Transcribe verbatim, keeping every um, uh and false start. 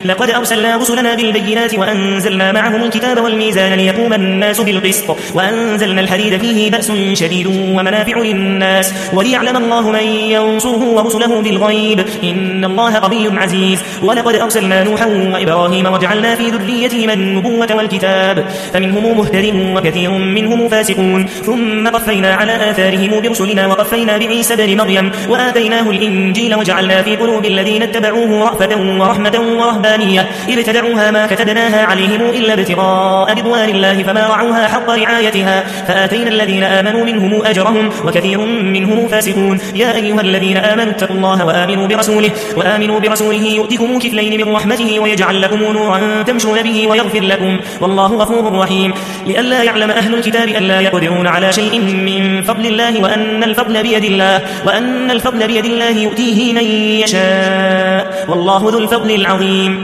لقد أرسلنا رسلنا بالبينات وأنزلنا معهم الكتاب والميزان ليقوم الناس بالقسط وأنزلنا الحديد فيه بأس شديد ومنافع للناس وليعلم الله من ينصره ورسله بالغيب إن الله قوي عزيز. ولقد أرسلنا نوحا وإبراهيم وجعلنا في ذريتهما النبوة والكتاب فمنهم مهتد وكثير منهم فاسقون ثم قفينا على آثارهم برسلنا وقفينا بعيسى بن مريم وآتيناه الإنجيل وجعلنا في قلوب الذين اتبعوه رأفة ورحمة ورهبانية ابتدعوها ما كتبناها عليهم إلا ابتغاء رضوان الله فما رعوها حق رعايتها فآتينا الذين آمنوا منهم أجرهم وكثير منهم فاسقون. يا أيها الذين آمنوا اتقوا الله وآمنوا برسوله وآمنوا برسوله يؤتكم كفلين من رحمته ويجعل لكم نورا تمشون به ويغفر لكم والله غفور رحيم. لئلا يعلم أهل الكتاب ألا يقدرون على شيء من فضل الله وأن الفضل بيد الله وأن الفضل بيد الله يؤتيه من يشاء والله ذو الفضل العظيم.